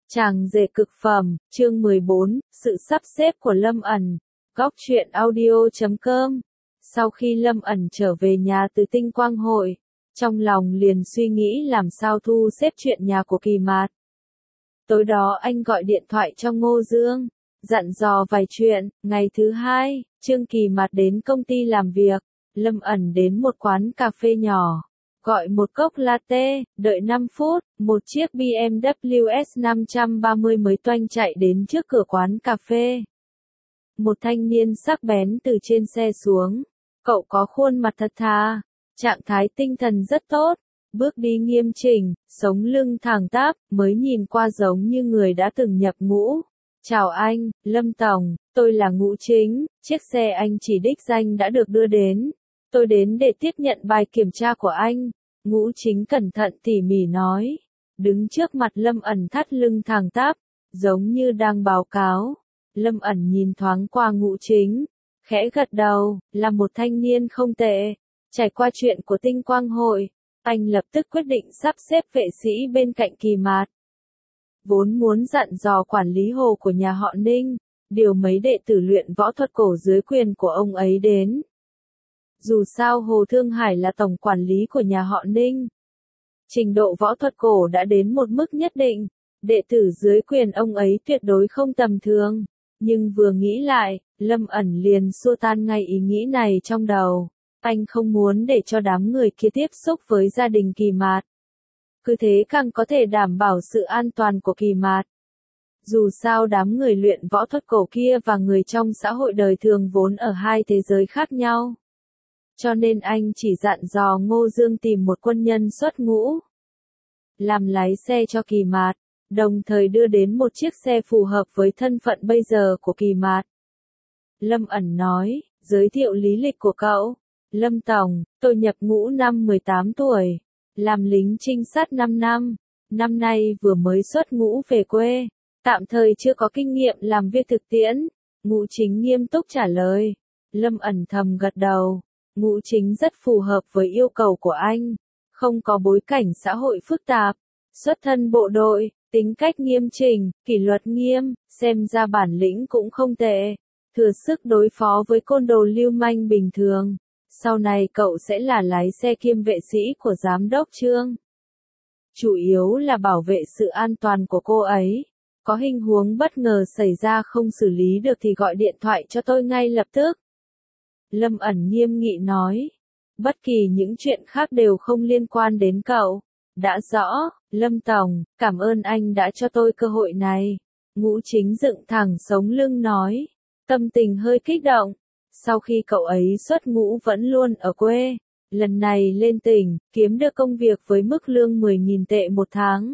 Chàng rể cực phẩm, chương 14, sự sắp xếp của Lâm ẩn. Góc truyện audio.com. Sau khi Lâm ẩn trở về nhà từ Tinh Quang Hội, trong lòng liền suy nghĩ làm sao thu xếp chuyện nhà của Kỳ Mạt. Tối đó anh gọi điện thoại cho Ngô Dương, dặn dò vài chuyện. Ngày thứ hai, Trương Kỳ Mạt đến công ty làm việc, Lâm ẩn đến một quán cà phê nhỏ. Gọi một cốc latte, đợi 5 phút, một chiếc BMW S530 mới toanh chạy đến trước cửa quán cà phê. Một thanh niên sắc bén từ trên xe xuống. Cậu có khuôn mặt thật thà, trạng thái tinh thần rất tốt, bước đi nghiêm chỉnh, sống lưng thẳng tắp, mới nhìn qua giống như người đã từng nhập ngũ. Chào anh, Lâm Tổng, tôi là Ngũ Chính, chiếc xe anh chỉ đích danh đã được đưa đến. Tôi đến để tiếp nhận bài kiểm tra của anh. Ngũ Chính cẩn thận tỉ mỉ nói. Đứng trước mặt Lâm ẩn thắt lưng thẳng tắp, giống như đang báo cáo. Lâm ẩn nhìn thoáng qua Ngũ Chính, khẽ gật đầu, là một thanh niên không tệ. Trải qua chuyện của Tinh Quang Hội, anh lập tức quyết định sắp xếp vệ sĩ bên cạnh Kỳ Mạt. Vốn muốn dặn dò quản lý hồ của nhà họ Ninh, điều mấy đệ tử luyện võ thuật cổ dưới quyền của ông ấy đến. Dù sao Hồ Thương Hải là tổng quản lý của nhà họ Ninh. Trình độ võ thuật cổ đã đến một mức nhất định, đệ tử dưới quyền ông ấy tuyệt đối không tầm thường. Nhưng vừa nghĩ lại, Lâm ẩn liền xua tan ngay ý nghĩ này trong đầu. Anh không muốn để cho đám người kia tiếp xúc với gia đình Kỳ Mạt. Cứ thế càng có thể đảm bảo sự an toàn của Kỳ Mạt. Dù sao đám người luyện võ thuật cổ kia và người trong xã hội đời thường vốn ở hai thế giới khác nhau. Cho nên anh chỉ dặn dò Ngô Dương tìm một quân nhân xuất ngũ, làm lái xe cho Kỳ Mạt, đồng thời đưa đến một chiếc xe phù hợp với thân phận bây giờ của Kỳ Mạt. Lâm ẩn nói, giới thiệu lý lịch của cậu. Lâm Tổng, tôi nhập ngũ năm 18 tuổi, làm lính trinh sát 5 năm, năm nay vừa mới xuất ngũ về quê, tạm thời chưa có kinh nghiệm làm việc thực tiễn. Ngũ Chính nghiêm túc trả lời. Lâm ẩn thầm gật đầu. Ngũ Chính rất phù hợp với yêu cầu của anh, không có bối cảnh xã hội phức tạp, xuất thân bộ đội, tính cách nghiêm chỉnh, kỷ luật nghiêm, xem ra bản lĩnh cũng không tệ, thừa sức đối phó với côn đồ lưu manh bình thường. Sau này cậu sẽ là lái xe kiêm vệ sĩ của giám đốc Trương. Chủ yếu là bảo vệ sự an toàn của cô ấy. Có hình huống bất ngờ xảy ra không xử lý được thì gọi điện thoại cho tôi ngay lập tức. Lâm ẩn nghiêm nghị nói. Bất kỳ những chuyện khác đều không liên quan đến cậu. Đã rõ, Lâm Tổng, cảm ơn anh đã cho tôi cơ hội này. Ngũ Chính dựng thẳng sống lưng nói. Tâm tình hơi kích động. Sau khi cậu ấy xuất ngũ vẫn luôn ở quê. Lần này lên tỉnh, kiếm được công việc với mức lương 10.000 tệ một tháng.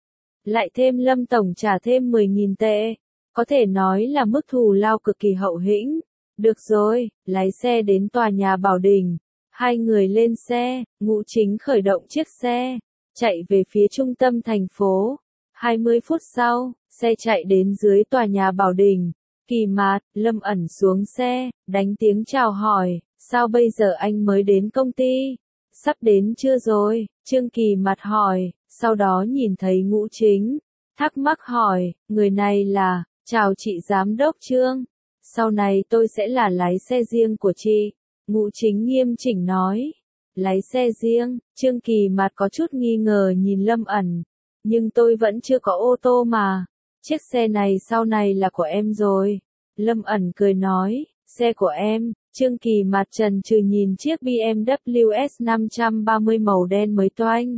Lại thêm Lâm Tổng trả thêm 10.000 tệ. Có thể nói là mức thù lao cực kỳ hậu hĩnh. Được rồi, lái xe đến tòa nhà Bảo Đình. Hai người lên xe, Ngũ Chính khởi động chiếc xe, chạy về phía trung tâm thành phố. 20 phút sau, xe chạy đến dưới tòa nhà Bảo Đình. Kỳ Mạt, Lâm ẩn xuống xe, đánh tiếng chào hỏi, sao bây giờ anh mới đến công ty? Sắp đến chưa rồi? Trương Kỳ Mạt hỏi, sau đó nhìn thấy Ngũ Chính, thắc mắc hỏi, người này là, chào chị giám đốc Trương. Sau này tôi sẽ là lái xe riêng của chị. Ngũ Chính nghiêm chỉnh nói. Lái xe riêng, Trương Kỳ Mạt có chút nghi ngờ nhìn Lâm ẩn. Nhưng tôi vẫn chưa có ô tô mà. Chiếc xe này sau này là của em rồi. Lâm ẩn cười nói, xe của em. Trương Kỳ Mạt chần chừ nhìn chiếc BMW S530 màu đen mới toanh.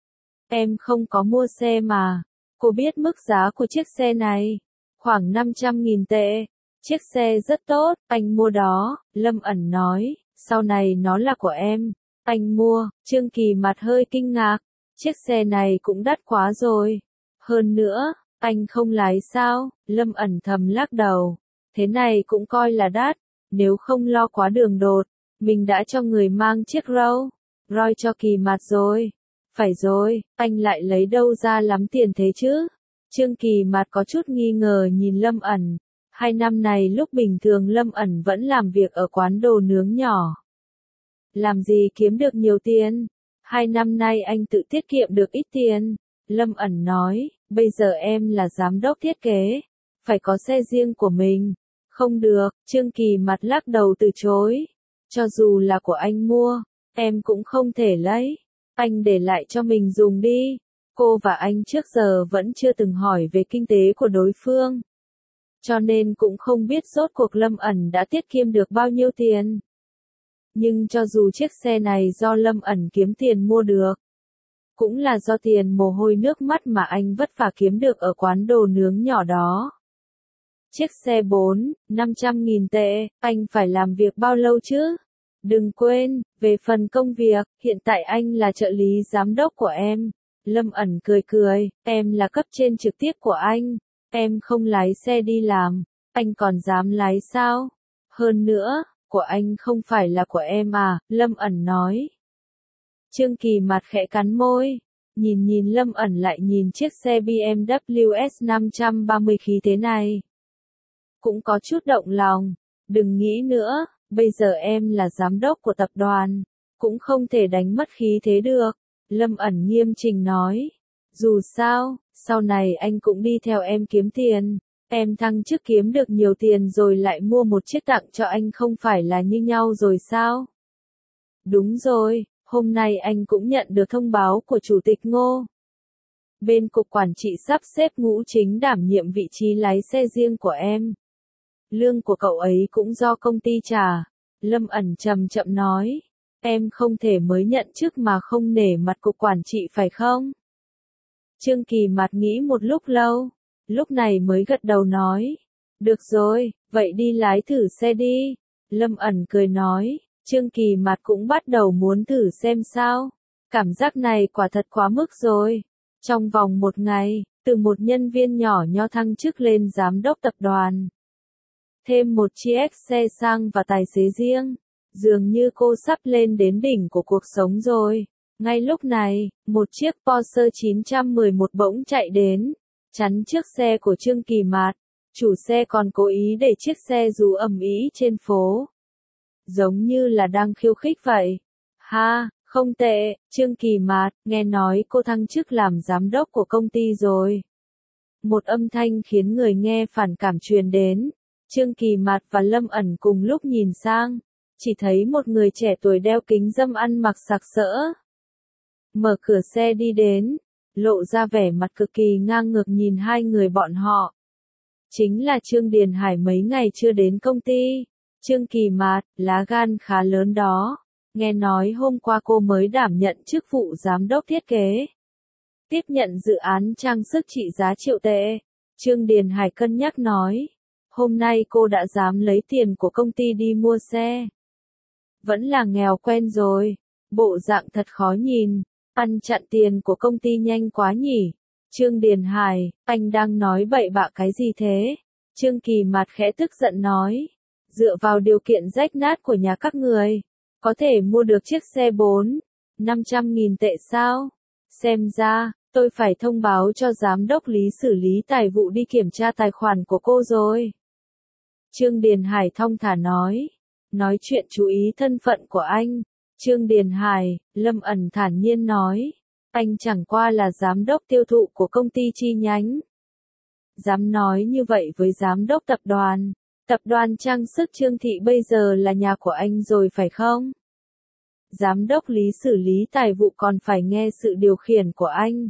Em không có mua xe mà. Cô biết mức giá của chiếc xe này. Khoảng 500.000 tệ. Chiếc xe rất tốt, anh mua đó, Lâm ẩn nói, sau này nó là của em. Anh mua, Trương Kỳ Mạt hơi kinh ngạc, chiếc xe này cũng đắt quá rồi. Hơn nữa, anh không lái sao? Lâm ẩn thầm lắc đầu, thế này cũng coi là đắt, nếu không lo quá đường đột, mình đã cho người mang chiếc Rolls-Royce cho Kỳ Mạt rồi. Phải rồi, anh lại lấy đâu ra lắm tiền thế chứ? Trương Kỳ Mạt có chút nghi ngờ nhìn Lâm ẩn. 2 năm này lúc bình thường Lâm ẩn vẫn làm việc ở quán đồ nướng nhỏ. Làm gì kiếm được nhiều tiền? 2 năm nay anh tự tiết kiệm được ít tiền. Lâm ẩn nói, Bây giờ em là giám đốc thiết kế, phải có xe riêng của mình. Không được, Trương Kỳ mặt lắc đầu từ chối. Cho dù là của anh mua, em cũng không thể lấy. Anh để lại cho mình dùng đi. Cô và anh trước giờ vẫn chưa từng hỏi về kinh tế của đối phương. Cho nên cũng không biết rốt cuộc Lâm Ẩn đã tiết kiệm được bao nhiêu tiền. Nhưng cho dù chiếc xe này do Lâm Ẩn kiếm tiền mua được, cũng là do tiền mồ hôi nước mắt mà anh vất vả kiếm được ở quán đồ nướng nhỏ đó. Chiếc xe 400.000 tệ, anh phải làm việc bao lâu chứ? Đừng quên, về phần công việc, hiện tại anh là trợ lý giám đốc của em. Lâm Ẩn cười cười, em là cấp trên trực tiếp của anh. Em không lái xe đi làm, anh còn dám lái sao? Hơn nữa, của anh không phải là của em à, Lâm Ẩn nói. Trương Kỳ mặt khẽ cắn môi, nhìn Lâm Ẩn lại nhìn chiếc xe BMW S530 khí thế này. Cũng có chút động lòng, đừng nghĩ nữa, bây giờ em là giám đốc của tập đoàn, cũng không thể đánh mất khí thế được. Lâm Ẩn nghiêm chỉnh nói, dù sao, sau này anh cũng đi theo em kiếm tiền, em thăng chức kiếm được nhiều tiền rồi lại mua một chiếc tặng cho anh không phải là như nhau rồi sao? Đúng rồi, hôm nay anh cũng nhận được thông báo của Chủ tịch Ngô. Bên cục quản trị sắp xếp Ngũ Chính đảm nhiệm vị trí lái xe riêng của em. Lương của cậu ấy cũng do công ty trả. Lâm Ẩn chậm chậm nói, em không thể mới nhận chức mà không nể mặt cục quản trị phải không? Trương Kỳ mặt nghĩ một lúc lâu, lúc này mới gật đầu nói, được rồi, vậy đi lái thử xe đi. Lâm Ẩn cười nói, Trương Kỳ mặt cũng bắt đầu muốn thử xem sao. Cảm giác này quả thật quá mức rồi. Trong vòng một ngày, từ một nhân viên nhỏ nho thăng chức lên giám đốc tập đoàn. Thêm một chiếc xe sang và tài xế riêng. Dường như cô sắp lên đến đỉnh của cuộc sống rồi. Ngay lúc này, một chiếc Porsche 911 bỗng chạy đến, chắn trước xe của Trương Kỳ Mạt. Chủ xe còn cố ý để chiếc xe rú ầm ĩ trên phố. Giống như là đang khiêu khích vậy. Ha, không tệ, Trương Kỳ Mạt, nghe nói cô thăng chức làm giám đốc của công ty rồi. Một âm thanh khiến người nghe phản cảm truyền đến. Trương Kỳ Mạt và Lâm Ẩn cùng lúc nhìn sang, chỉ thấy một người trẻ tuổi đeo kính râm ăn mặc sặc sỡ. Mở cửa xe đi đến, lộ ra vẻ mặt cực kỳ ngang ngược nhìn hai người bọn họ. Chính là Trương Điền Hải mấy ngày chưa đến công ty. Trương Kỳ Mạt, lá gan khá lớn đó. Nghe nói hôm qua cô mới đảm nhận chức vụ giám đốc thiết kế. Tiếp nhận dự án trang sức trị giá triệu tệ. Trương Điền Hải cân nhắc nói. Hôm nay cô đã dám lấy tiền của công ty đi mua xe. Vẫn là nghèo quen rồi. Bộ dạng thật khó nhìn. Ăn chặn tiền của công ty nhanh quá nhỉ. Trương Điền Hải, anh đang nói bậy bạ cái gì thế? Trương Kỳ Mạt khẽ tức giận nói. Dựa vào điều kiện rách nát của nhà các người, có thể mua được chiếc xe 400.000 tệ sao? Xem ra, tôi phải thông báo cho giám đốc lý xử lý tài vụ đi kiểm tra tài khoản của cô rồi. Trương Điền Hải thong thả nói chuyện chú ý thân phận của anh. Trương Điền Hải, Lâm Ẩn thản nhiên nói, anh chẳng qua là giám đốc tiêu thụ của công ty chi nhánh. Dám nói như vậy với giám đốc tập đoàn trang sức Trương Thị bây giờ là nhà của anh rồi phải không? Giám đốc lý xử lý tài vụ còn phải nghe sự điều khiển của anh.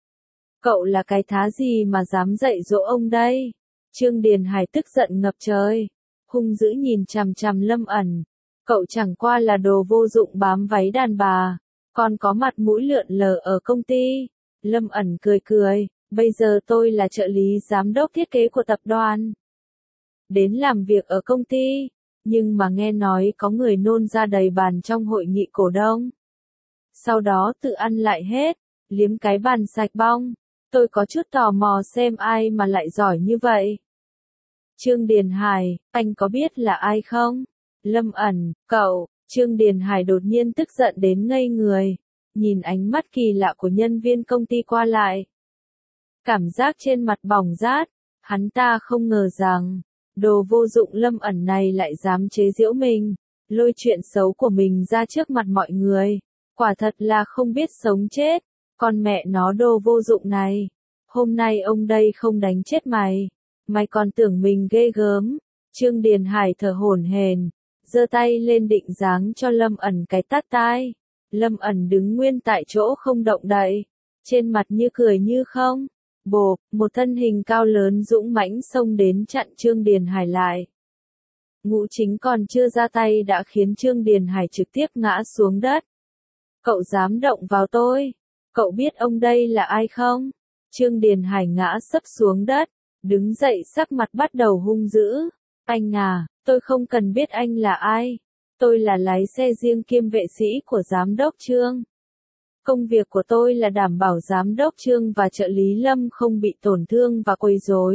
Cậu là cái thá gì mà dám dạy dỗ ông đây? Trương Điền Hải tức giận ngập trời, hung dữ nhìn chằm chằm Lâm Ẩn. Cậu chẳng qua là đồ vô dụng bám váy đàn bà, còn có mặt mũi lượn lờ ở công ty. Lâm Ẩn cười cười, bây giờ tôi là trợ lý giám đốc thiết kế của tập đoàn. Đến làm việc ở công ty, nhưng mà nghe nói có người nôn ra đầy bàn trong hội nghị cổ đông. Sau đó tự ăn lại hết, liếm cái bàn sạch bong. Tôi có chút tò mò xem ai mà lại giỏi như vậy. Trương Điền Hải, anh có biết là ai không? Lâm Ẩn, cậu. Trương Điền Hải đột nhiên tức giận đến ngây người, nhìn ánh mắt kỳ lạ của nhân viên công ty qua lại. Cảm giác trên mặt bỏng rát, hắn ta không ngờ rằng, đồ vô dụng Lâm Ẩn này lại dám chế giễu mình, lôi chuyện xấu của mình ra trước mặt mọi người. Quả thật là không biết sống chết, con mẹ nó đồ vô dụng này. Hôm nay ông đây không đánh chết mày. Mày còn tưởng mình ghê gớm. Trương Điền Hải thở hổn hển, giơ tay lên định giáng cho Lâm ẩn cái tát tai. Lâm ẩn đứng nguyên tại chỗ không động đậy, trên mặt như cười như không. Bộp, một thân hình cao lớn dũng mãnh xông đến chặn Trương Điền Hải lại. Ngũ Chính còn chưa ra tay đã khiến Trương Điền Hải trực tiếp ngã xuống đất. Cậu dám động vào tôi? Cậu biết ông đây là ai không? Trương Điền Hải ngã sấp xuống đất, đứng dậy sắc mặt bắt đầu hung dữ. Anh à, tôi không cần biết anh là ai. Tôi là lái xe riêng kiêm vệ sĩ của giám đốc Trương. Công việc của tôi là đảm bảo giám đốc Trương và trợ lý Lâm không bị tổn thương và quấy rối.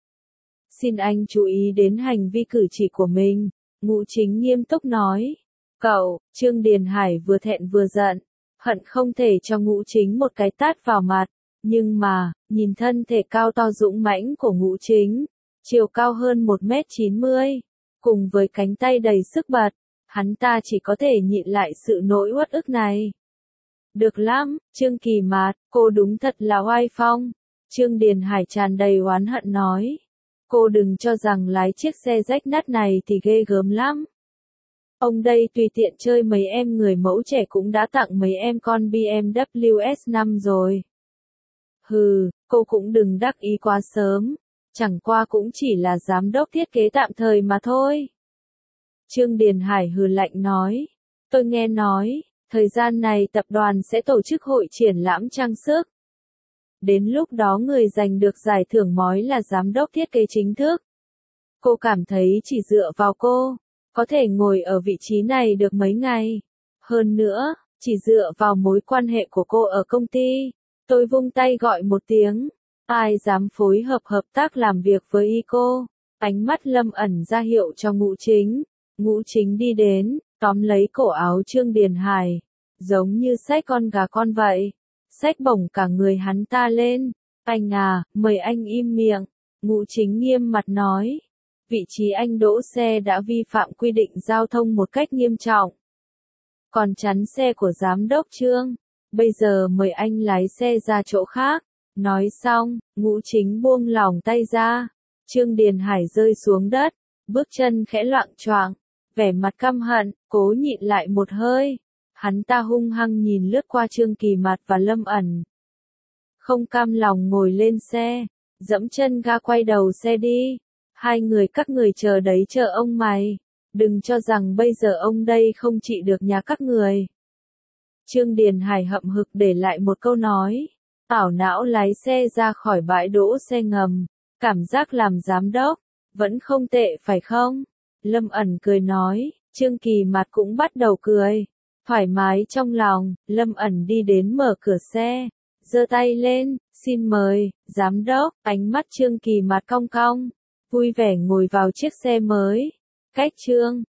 Xin anh chú ý đến hành vi cử chỉ của mình, Ngũ Chính nghiêm túc nói. Cậu, Trương Điền Hải vừa thẹn vừa giận, hận không thể cho Ngũ Chính một cái tát vào mặt, nhưng mà, nhìn thân thể cao to dũng mãnh của Ngũ Chính, chiều cao hơn 1m90, cùng với cánh tay đầy sức bật, hắn ta chỉ có thể nhịn lại sự nỗi uất ức này. Được lắm, Trương Kỳ Mạt, cô đúng thật là oai phong. Trương Điền Hải tràn đầy oán hận nói. Cô đừng cho rằng lái chiếc xe rách nát này thì ghê gớm lắm. Ông đây tùy tiện chơi mấy em người mẫu trẻ cũng đã tặng mấy em con BMW S5 rồi. Hừ, cô cũng đừng đắc ý quá sớm, chẳng qua cũng chỉ là giám đốc thiết kế tạm thời mà thôi. Trương Điền Hải hừ lạnh nói. Tôi nghe nói, thời gian này tập đoàn sẽ tổ chức hội triển lãm trang sức. Đến lúc đó người giành được giải thưởng mói là giám đốc thiết kế chính thức. Cô cảm thấy chỉ dựa vào cô, có thể ngồi ở vị trí này được mấy ngày. Hơn nữa, chỉ dựa vào mối quan hệ của cô ở công ty, tôi vung tay gọi một tiếng. Ai dám phối hợp tác làm việc với cô? Ánh mắt Lâm ẩn ra hiệu cho Ngũ Chính. Ngũ Chính đi đến, tóm lấy cổ áo Trương Điền Hải, giống như xách con gà con vậy. Xách bổng cả người hắn ta lên. Anh à, mời anh im miệng. Ngũ Chính nghiêm mặt nói. Vị trí anh đỗ xe đã vi phạm quy định giao thông một cách nghiêm trọng. Còn chắn xe của giám đốc Trương. Bây giờ mời anh lái xe ra chỗ khác. Nói xong, Ngũ Chính buông lỏng tay ra. Trương Điền Hải rơi xuống đất, bước chân khẽ loạng choạng, vẻ mặt căm hận, cố nhịn lại một hơi. Hắn ta hung hăng nhìn lướt qua Trương Kỳ Mạt và Lâm ẩn. Không cam lòng ngồi lên xe, dẫm chân ga quay đầu xe đi. Hai người các người chờ đấy chờ ông mày. Đừng cho rằng bây giờ ông đây không trị được nhà các người. Trương Điền Hải hậm hực để lại một câu nói. Ảo não lái xe ra khỏi bãi đỗ xe ngầm. Cảm giác làm giám đốc, vẫn không tệ phải không? Lâm ẩn cười nói, Trương Kỳ Mạt cũng bắt đầu cười. Thoải mái trong lòng, Lâm ẩn đi đến mở cửa xe, giơ tay lên, xin mời, giám đốc, ánh mắt Trương Kỳ Mạt cong cong, vui vẻ ngồi vào chiếc xe mới. Cách Trương